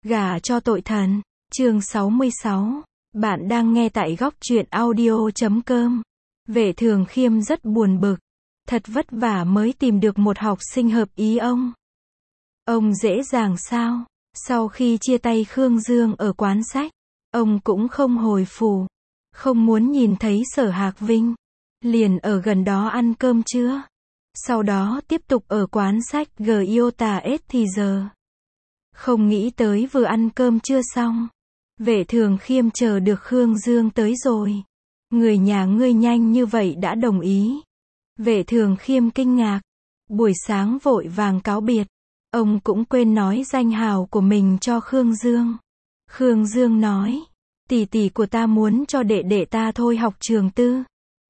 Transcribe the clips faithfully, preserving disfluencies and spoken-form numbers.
Gả cho tội thần. Chương sáu mươi sáu. Bạn đang nghe tại góc truyện audio chấm com. Vệ Thường Khiêm rất buồn bực. Thật vất vả mới tìm được một học sinh hợp ý ông. Ông dễ dàng sao? Sau khi chia tay Khương Dương ở quán sách, ông cũng không hồi phủ. Không muốn nhìn thấy Sở Hạc Vinh. Liền ở gần đó ăn cơm trưa. Sau đó tiếp tục ở quán sách Giota S thì giờ. Không nghĩ tới vừa ăn cơm chưa xong. Vệ Thường Khiêm chờ được Khương Dương tới rồi. Người nhà ngươi nhanh như vậy đã đồng ý. Vệ Thường Khiêm kinh ngạc. Buổi sáng vội vàng cáo biệt. Ông cũng quên nói danh hào của mình cho Khương Dương. Khương Dương nói. Tỷ tỷ của ta muốn cho đệ đệ ta thôi học trường tư.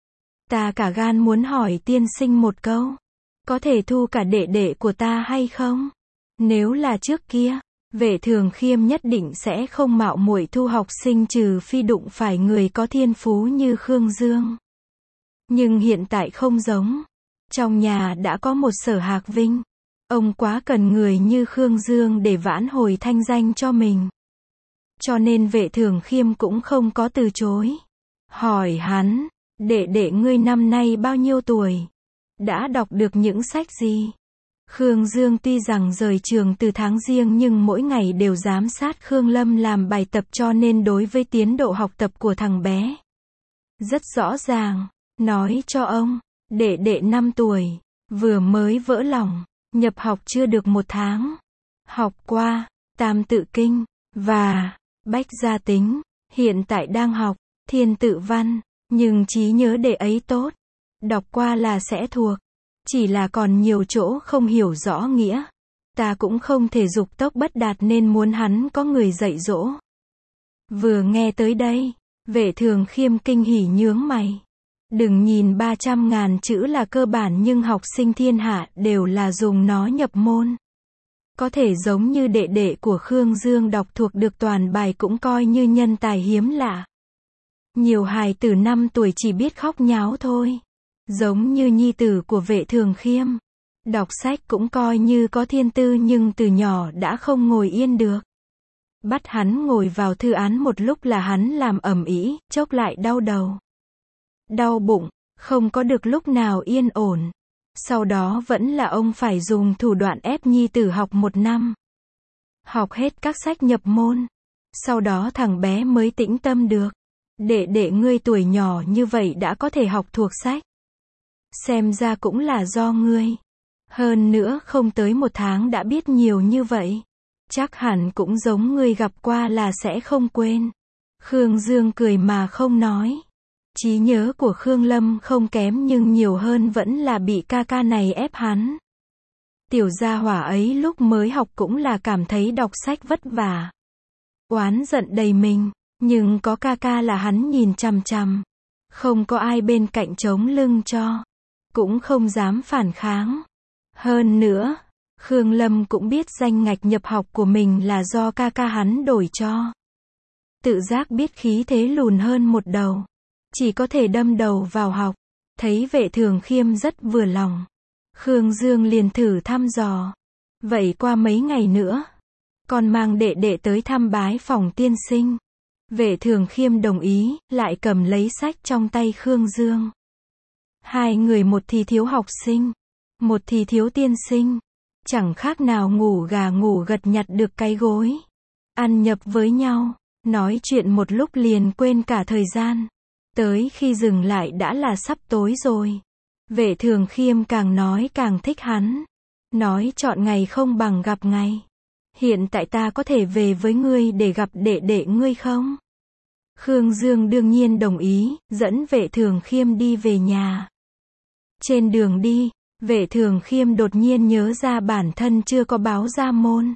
Ta cả gan muốn hỏi tiên sinh một câu. Có thể thu cả đệ đệ của ta hay không? Nếu là trước kia, Vệ Thường Khiêm nhất định sẽ không mạo muội thu học sinh trừ phi đụng phải người có thiên phú như Khương Dương. Nhưng hiện tại không giống. Trong nhà đã có một Sở Hạc Vinh. Ông quá cần người như Khương Dương để vãn hồi thanh danh cho mình. Cho nên Vệ Thường Khiêm cũng không có từ chối. Hỏi hắn, đệ đệ ngươi năm nay bao nhiêu tuổi? Đã đọc được những sách gì? Khương Dương tuy rằng rời trường từ tháng Giêng nhưng mỗi ngày đều giám sát Khương Lâm làm bài tập cho nên đối với tiến độ học tập của thằng bé rất rõ ràng. Nói cho ông, đệ đệ năm tuổi, vừa mới vỡ lòng, nhập học chưa được một tháng. Học qua Tam Tự Kinh và Bách Gia Tính, hiện tại đang học Thiên Tự Văn, nhưng trí nhớ đệ ấy tốt. Đọc qua là sẽ thuộc. Chỉ là còn nhiều chỗ không hiểu rõ nghĩa. Ta cũng không thể dục tốc bất đạt nên muốn hắn có người dạy dỗ. Vừa nghe tới đây, Vệ Thường Khiêm kinh hỉ nhướng mày. Đừng nhìn ba trăm ngàn chữ là cơ bản nhưng học sinh thiên hạ đều là dùng nó nhập môn. Có thể giống như đệ đệ của Khương Dương đọc thuộc được toàn bài cũng coi như nhân tài hiếm lạ. Nhiều hài tử năm tuổi chỉ biết khóc nháo thôi. Giống như nhi tử của Vệ Thường Khiêm. Đọc sách cũng coi như có thiên tư nhưng từ nhỏ đã không ngồi yên được. Bắt hắn ngồi vào thư án một lúc là hắn làm ầm ĩ, chốc lại đau đầu. Đau bụng, không có được lúc nào yên ổn. Sau đó vẫn là ông phải dùng thủ đoạn ép nhi tử học một năm. Học hết các sách nhập môn. Sau đó thằng bé mới tĩnh tâm được. Đệ đệ ngươi tuổi nhỏ như vậy đã có thể học thuộc sách. Xem ra cũng là do ngươi. Hơn nữa không tới một tháng đã biết nhiều như vậy. Chắc hẳn cũng giống ngươi gặp qua là sẽ không quên. Khương Dương cười mà không nói. Trí nhớ của Khương Lâm không kém nhưng nhiều hơn vẫn là bị ca ca này ép hắn. Tiểu gia hỏa ấy lúc mới học cũng là cảm thấy đọc sách vất vả. Oán giận đầy mình, nhưng có ca ca là hắn nhìn chằm chằm. Không có ai bên cạnh chống lưng cho. Cũng không dám phản kháng. Hơn nữa, Khương Lâm cũng biết danh ngạch nhập học của mình là do ca ca hắn đổi cho. Tự giác biết khí thế lùn hơn một đầu. Chỉ có thể đâm đầu vào học. Thấy Vệ Thường Khiêm rất vừa lòng. Khương Dương liền thử thăm dò. Vậy qua mấy ngày nữa, còn mang đệ đệ tới thăm bái phòng tiên sinh. Vệ Thường Khiêm đồng ý, lại cầm lấy sách trong tay Khương Dương. Hai người một thì thiếu học sinh, một thì thiếu tiên sinh. Chẳng khác nào ngủ gà ngủ gật nhặt được cái gối. Ăn nhập với nhau, nói chuyện một lúc liền quên cả thời gian. Tới khi dừng lại đã là sắp tối rồi. Vệ Thường Khiêm càng nói càng thích hắn. Nói chọn ngày không bằng gặp ngày. Hiện tại ta có thể về với ngươi để gặp đệ đệ ngươi không? Khương Dương đương nhiên đồng ý, dẫn Vệ Thường Khiêm đi về nhà. Trên đường đi, Vệ Thường Khiêm đột nhiên nhớ ra bản thân chưa có báo ra môn.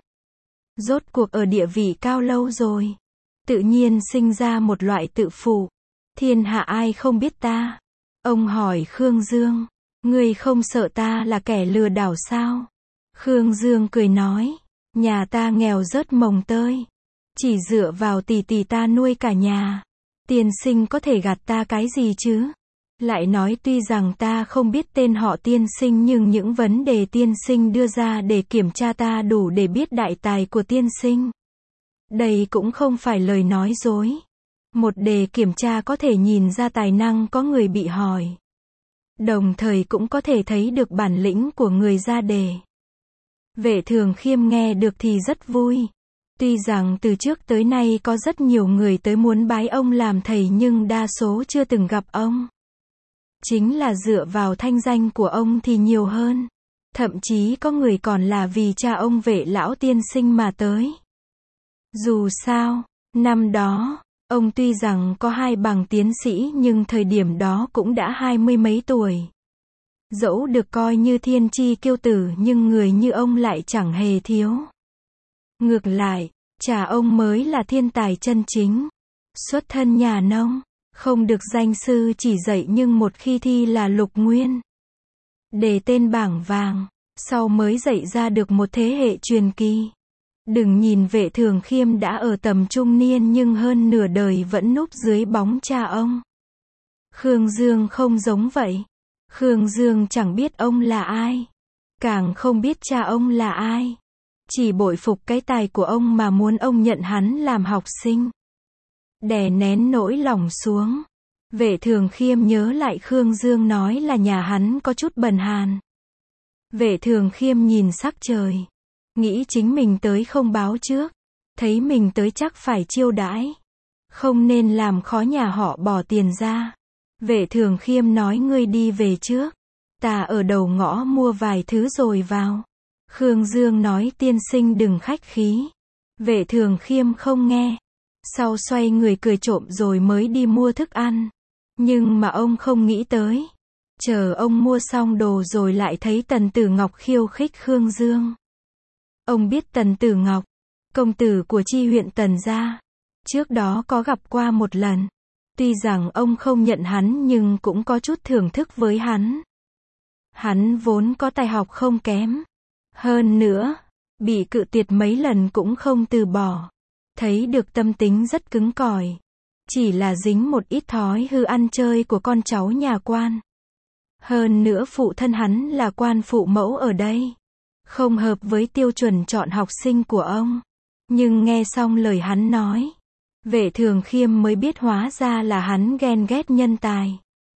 Rốt cuộc ở địa vị cao lâu rồi. Tự nhiên sinh ra một loại tự phụ. Thiên hạ ai không biết ta? Ông hỏi Khương Dương, ngươi không sợ ta là kẻ lừa đảo sao? Khương Dương cười nói, nhà ta nghèo rớt mồng tơi. Chỉ dựa vào tỷ tỷ ta nuôi cả nhà. Tiên sinh có thể gạt ta cái gì chứ? Lại nói tuy rằng ta không biết tên họ tiên sinh nhưng những vấn đề tiên sinh đưa ra để kiểm tra ta đủ để biết đại tài của tiên sinh. Đây cũng không phải lời nói dối. Một đề kiểm tra có thể nhìn ra tài năng có người bị hỏi. Đồng thời cũng có thể thấy được bản lĩnh của người ra đề. Vệ Thường Khiêm nghe được thì rất vui. Tuy rằng từ trước tới nay có rất nhiều người tới muốn bái ông làm thầy nhưng đa số chưa từng gặp ông. Chính là dựa vào thanh danh của ông thì nhiều hơn. Thậm chí có người còn là vì cha ông Vệ lão tiên sinh mà tới. Dù sao, năm đó, ông tuy rằng có hai bằng tiến sĩ nhưng thời điểm đó cũng đã hai mươi mấy tuổi. Dẫu được coi như thiên chi kiêu tử nhưng người như ông lại chẳng hề thiếu. Ngược lại, cha ông mới là thiên tài chân chính. Xuất thân nhà nông, không được danh sư chỉ dạy nhưng một khi thi là lục nguyên. Đề tên bảng vàng, sau mới dạy ra được một thế hệ truyền kỳ. Đừng nhìn Vệ Thường Khiêm đã ở tầm trung niên nhưng hơn nửa đời vẫn núp dưới bóng cha ông. Khương Dương không giống vậy. Khương Dương chẳng biết ông là ai. Càng không biết cha ông là ai. Chỉ bội phục cái tài của ông mà muốn ông nhận hắn làm học sinh. Đè nén nỗi lòng xuống. Vệ Thường Khiêm nhớ lại Khương Dương nói là nhà hắn có chút bần hàn. Vệ Thường Khiêm nhìn sắc trời. Nghĩ chính mình tới không báo trước. Thấy mình tới chắc phải chiêu đãi. Không nên làm khó nhà họ bỏ tiền ra. Vệ Thường Khiêm nói ngươi đi về trước. Ta ở đầu ngõ mua vài thứ rồi vào. Khương Dương nói tiên sinh đừng khách khí. Vệ Thường Khiêm không nghe. Sau xoay người cười trộm rồi mới đi mua thức ăn. Nhưng mà ông không nghĩ tới. Chờ ông mua xong đồ rồi lại thấy Tần Tử Ngọc khiêu khích Khương Dương. Ông biết Tần Tử Ngọc, công tử của chi huyện Tần gia. Trước đó có gặp qua một lần. Tuy rằng ông không nhận hắn nhưng cũng có chút thưởng thức với hắn. Hắn vốn có tài học không kém. Hơn nữa, bị cự tuyệt mấy lần cũng không từ bỏ. Thấy được tâm tính rất cứng cỏi. Chỉ là dính một ít thói hư ăn chơi của con cháu nhà quan. Hơn nữa phụ thân hắn là quan phụ mẫu ở đây. Không hợp với tiêu chuẩn chọn học sinh của ông. Nhưng nghe xong lời hắn nói. Vệ Thường Khiêm mới biết hóa ra là hắn ghen ghét nhân tài.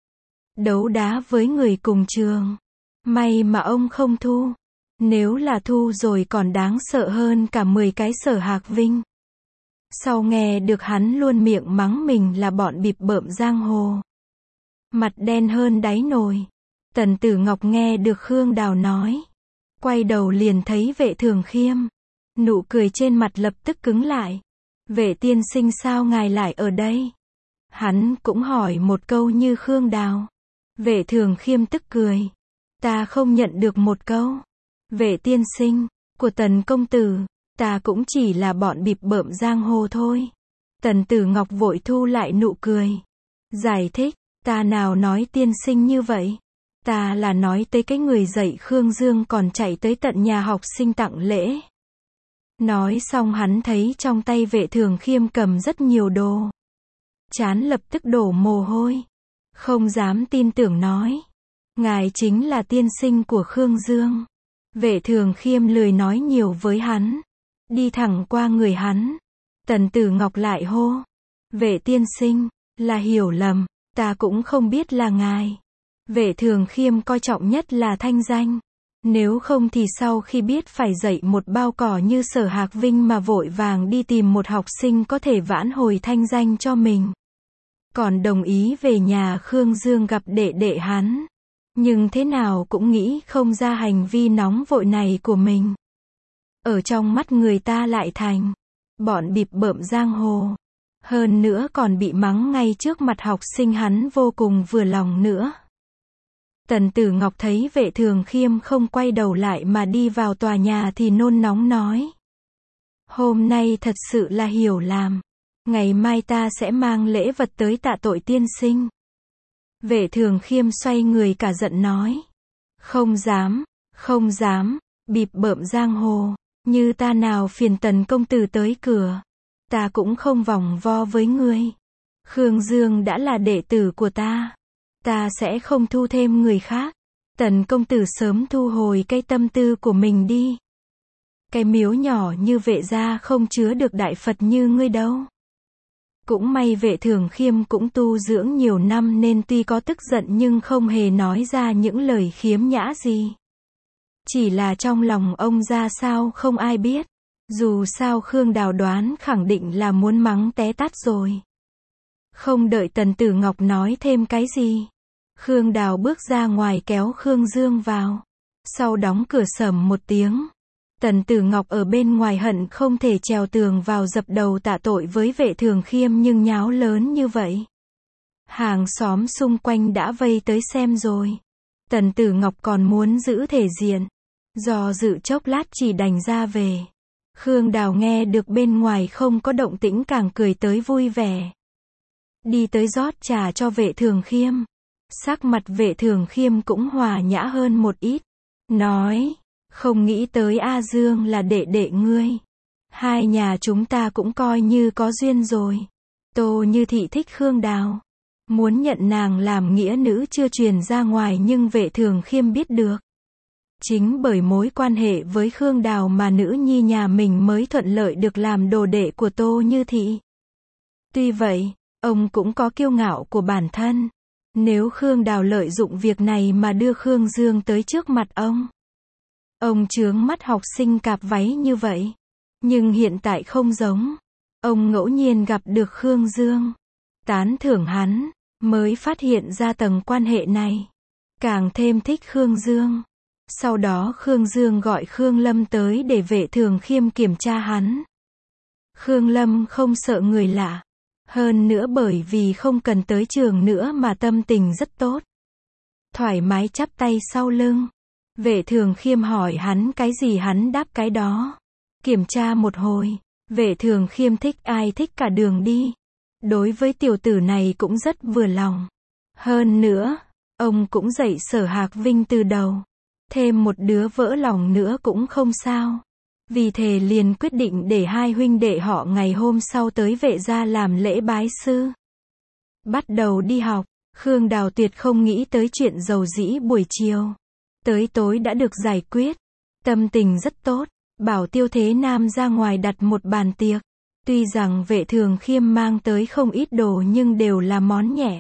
Đấu đá với người cùng trường. May mà ông không thu. Nếu là thu rồi còn đáng sợ hơn cả mười cái Sở Hạc Vinh. Sau nghe được hắn luôn miệng mắng mình là bọn bịp bợm giang hồ. Mặt đen hơn đáy nồi. Tần Tử Ngọc nghe được Khương Đào nói. Quay đầu liền thấy Vệ Thường Khiêm. Nụ cười trên mặt lập tức cứng lại. Vệ tiên sinh sao ngài lại ở đây? Hắn cũng hỏi một câu như Khương Đào. Vệ Thường Khiêm tức cười. Ta không nhận được một câu. Vệ tiên sinh, của Tần công tử, ta cũng chỉ là bọn bịp bợm giang hồ thôi. Tần Tử Ngọc vội thu lại nụ cười. Giải thích, ta nào nói tiên sinh như vậy. Ta là nói tới cái người dạy Khương Dương còn chạy tới tận nhà học sinh tặng lễ. Nói xong hắn thấy trong tay Vệ Thường Khiêm cầm rất nhiều đồ. Trán lập tức đổ mồ hôi. Không dám tin tưởng nói. Ngài chính là tiên sinh của Khương Dương. Vệ Thường Khiêm lười nói nhiều với hắn. Đi thẳng qua người hắn. Tần Tử Ngọc lại hô. Vệ tiên sinh, là hiểu lầm, ta cũng không biết là ngài. Vệ Thường Khiêm coi trọng nhất là thanh danh. Nếu không thì sau khi biết phải dạy một bao cỏ như Sở Hạc Vinh mà vội vàng đi tìm một học sinh có thể vãn hồi thanh danh cho mình. Còn đồng ý về nhà Khương Dương gặp đệ đệ hắn. Nhưng thế nào cũng nghĩ không ra hành vi nóng vội này của mình. Ở trong mắt người ta lại thành bọn bịp bợm giang hồ. Hơn nữa còn bị mắng ngay trước mặt học sinh hắn vô cùng vừa lòng nữa. Tần Tử Ngọc thấy Vệ Thường Khiêm không quay đầu lại mà đi vào tòa nhà thì nôn nóng nói. Hôm nay thật sự là hiểu làm. Ngày mai ta sẽ mang lễ vật tới tạ tội tiên sinh. Vệ Thường Khiêm xoay người cả giận nói. Không dám, không dám, bịp bợm giang hồ. Như ta nào phiền Tần công tử tới cửa. Ta cũng không vòng vo với ngươi. Khương Dương đã là đệ tử của ta. Ta sẽ không thu thêm người khác. Tần công tử sớm thu hồi cái tâm tư của mình đi. Cái miếu nhỏ như Vệ gia không chứa được đại Phật như ngươi đâu. Cũng may Vệ Thường Khiêm cũng tu dưỡng nhiều năm nên tuy có tức giận nhưng không hề nói ra những lời khiếm nhã gì. Chỉ là trong lòng ông ra sao không ai biết. Dù sao Khương Đào đoán khẳng định là muốn mắng té tát rồi. Không đợi Tần Tử Ngọc nói thêm cái gì, Khương Đào bước ra ngoài kéo Khương Dương vào. Sau đóng cửa sầm một tiếng. Tần Tử Ngọc ở bên ngoài hận không thể trèo tường vào dập đầu tạ tội với Vệ Thường Khiêm nhưng nháo lớn như vậy. Hàng xóm xung quanh đã vây tới xem rồi. Tần Tử Ngọc còn muốn giữ thể diện. Do dự chốc lát chỉ đành ra về. Khương Đào nghe được bên ngoài không có động tĩnh càng cười tới vui vẻ. Đi tới rót trà cho Vệ Thường Khiêm. Sắc mặt Vệ Thường Khiêm cũng hòa nhã hơn một ít. Nói, không nghĩ tới A Dương là đệ đệ ngươi. Hai nhà chúng ta cũng coi như có duyên rồi. Tô Như Thị thích Khương Đào. Muốn nhận nàng làm nghĩa nữ chưa truyền ra ngoài nhưng Vệ Thường Khiêm biết được. Chính bởi mối quan hệ với Khương Đào mà nữ nhi nhà mình mới thuận lợi được làm đồ đệ của Tô Như Thị. Tuy vậy, ông cũng có kiêu ngạo của bản thân. Nếu Khương Đào lợi dụng việc này mà đưa Khương Dương tới trước mặt ông. Ông chướng mắt học sinh cạp váy như vậy. Nhưng hiện tại không giống. Ông ngẫu nhiên gặp được Khương Dương. Tán thưởng hắn, mới phát hiện ra tầng quan hệ này. Càng thêm thích Khương Dương. Sau đó Khương Dương gọi Khương Lâm tới để Vệ Thường Khiêm kiểm tra hắn. Khương Lâm không sợ người lạ. Hơn nữa bởi vì không cần tới trường nữa mà tâm tình rất tốt. Thoải mái chắp tay sau lưng. Vệ Thường Khiêm hỏi hắn cái gì hắn đáp cái đó. Kiểm tra một hồi. Vệ Thường Khiêm thích ai thích cả đường đi. Đối với tiểu tử này cũng rất vừa lòng. Hơn nữa, ông cũng dạy Sở Hạc Vinh từ đầu. Thêm một đứa vỡ lòng nữa cũng không sao. Vì thế liền quyết định để hai huynh đệ họ ngày hôm sau tới Vệ gia làm lễ bái sư. Bắt đầu đi học, Khương Đào tuyệt không nghĩ tới chuyện dầu dĩ buổi chiều. Tới tối đã được giải quyết. Tâm tình rất tốt, bảo Tiêu Thế Nam ra ngoài đặt một bàn tiệc. Tuy rằng Vệ Thường Khiêm mang tới không ít đồ nhưng đều là món nhẹ.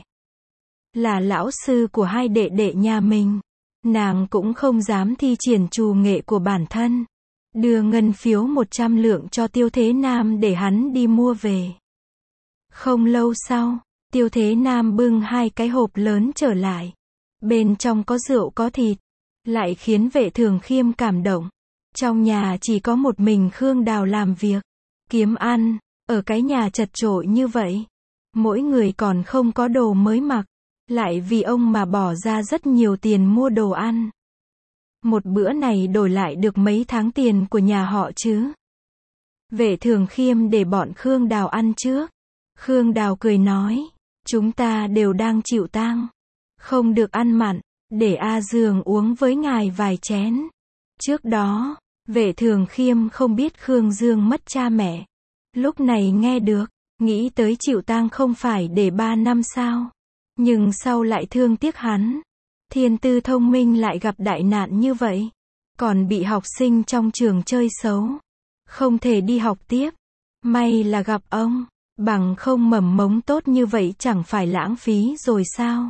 Là lão sư của hai đệ đệ nhà mình. Nàng cũng không dám thi triển trù nghệ của bản thân. Đưa ngân phiếu một trăm lượng cho Tiêu Thế Nam để hắn đi mua về. Không lâu sau, Tiêu Thế Nam bưng hai cái hộp lớn trở lại. Bên trong có rượu có thịt. Lại khiến Vệ Thường Khiêm cảm động. Trong nhà chỉ có một mình Khương Đào làm việc. Kiếm ăn. Ở cái nhà chật chội như vậy. Mỗi người còn không có đồ mới mặc. Lại vì ông mà bỏ ra rất nhiều tiền mua đồ ăn. Một bữa này đổi lại được mấy tháng tiền của nhà họ chứ. Vệ Thường Khiêm để bọn Khương Đào ăn trước. Khương Đào cười nói. Chúng ta đều đang chịu tang. Không được ăn mặn. Để A Dương uống với ngài vài chén. Trước đó, Vệ Thường Khiêm không biết Khương Dương mất cha mẹ. Lúc này nghe được, nghĩ tới chịu tang không phải để ba năm sao. Nhưng sau lại thương tiếc hắn. Thiên tư thông minh lại gặp đại nạn như vậy. Còn bị học sinh trong trường chơi xấu. Không thể đi học tiếp. May là gặp ông. Bằng không mầm mống tốt như vậy chẳng phải lãng phí rồi sao.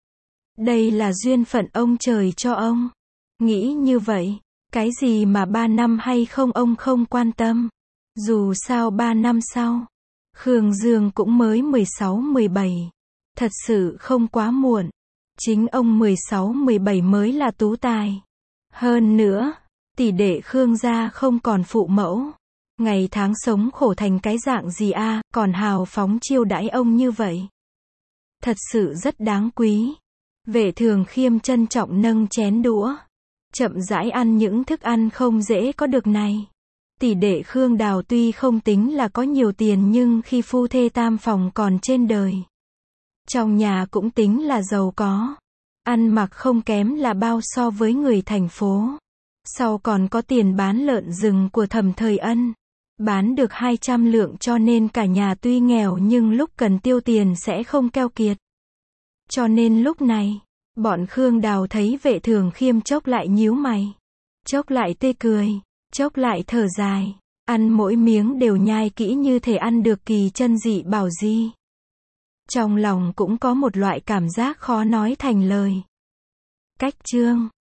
Đây là duyên phận ông trời cho ông. Nghĩ như vậy. Cái gì mà ba năm hay không ông không quan tâm. Dù sao ba năm sau. Khương Dương cũng mới mười sáu mười bảy. Thật sự không quá muộn. Chính ông mười sáu mười bảy mới là tú tài. Hơn nữa, tỷ đệ Khương gia không còn phụ mẫu. Ngày tháng sống khổ thành cái dạng gì a, à, còn hào phóng chiêu đãi ông như vậy. Thật sự rất đáng quý. Vệ Thường Khiêm trân trọng nâng chén đũa. Chậm rãi ăn những thức ăn không dễ có được này. Tỷ đệ Khương Đào tuy không tính là có nhiều tiền nhưng khi phu thê tam phòng còn trên đời. Trong nhà cũng tính là giàu có. Ăn mặc không kém là bao so với người thành phố. Sau còn có tiền bán lợn rừng của Thẩm Thời Ân. Bán được hai trăm lượng cho nên cả nhà tuy nghèo nhưng lúc cần tiêu tiền sẽ không keo kiệt. Cho nên lúc này, bọn Khương Đào thấy Vệ Thường Khiêm chốc lại nhíu mày. Chốc lại tê cười. Chốc lại thở dài. Ăn mỗi miếng đều nhai kỹ như thể ăn được kỳ chân dị bảo gì. Trong lòng cũng có một loại cảm giác khó nói thành lời. Cách chương